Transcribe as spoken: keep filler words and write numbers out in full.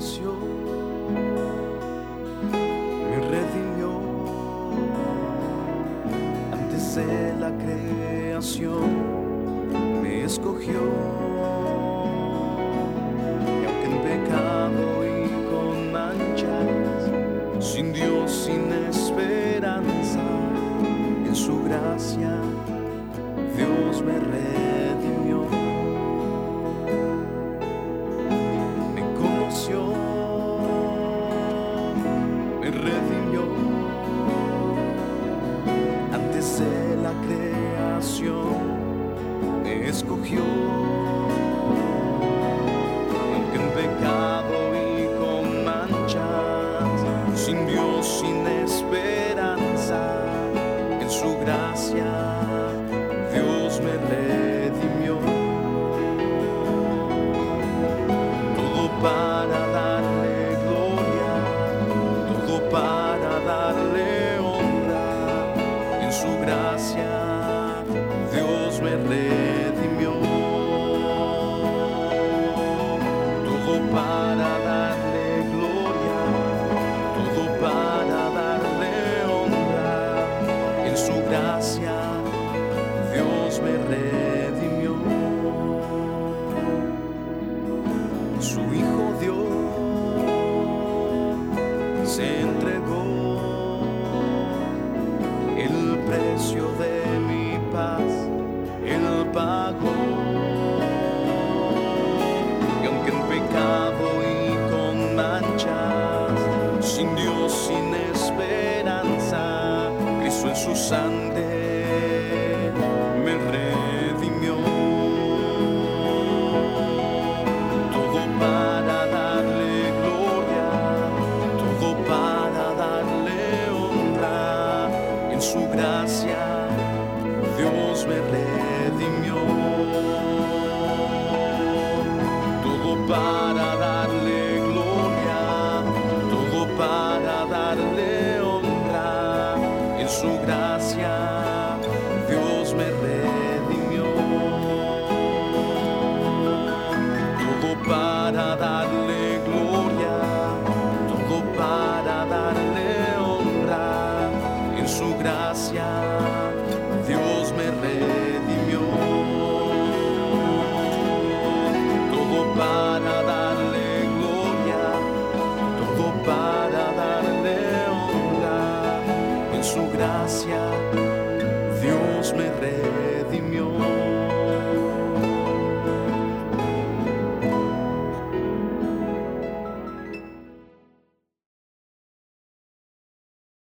conoció, me redimió antes de la creación, me escogió. Y aunque en pecado y con manchas, sin Dios, sin esperanza, en su gracia Dios me redimió. Me conoció, me redimió antes de la creación, me escogió. Y aunque en pecado y con manchas, sin Dios, sin esperanza, en su gracia Dios me redimió. Todo para darle gloria, todo para darle honra, en su gracia Dios me redimió. Todo para darle gloria, todo para darle honra, en su gracia Dios me redimió. Su Hijo dio, se entregó, el precio de mi paz Él pagó. Y aunque en pecado y con manchas, sin Dios, sin esperanza, Cristo en su sangre me redimió. Todo para darle gloria, todo para darle honra, en su gracia Dios me redimió. Todo para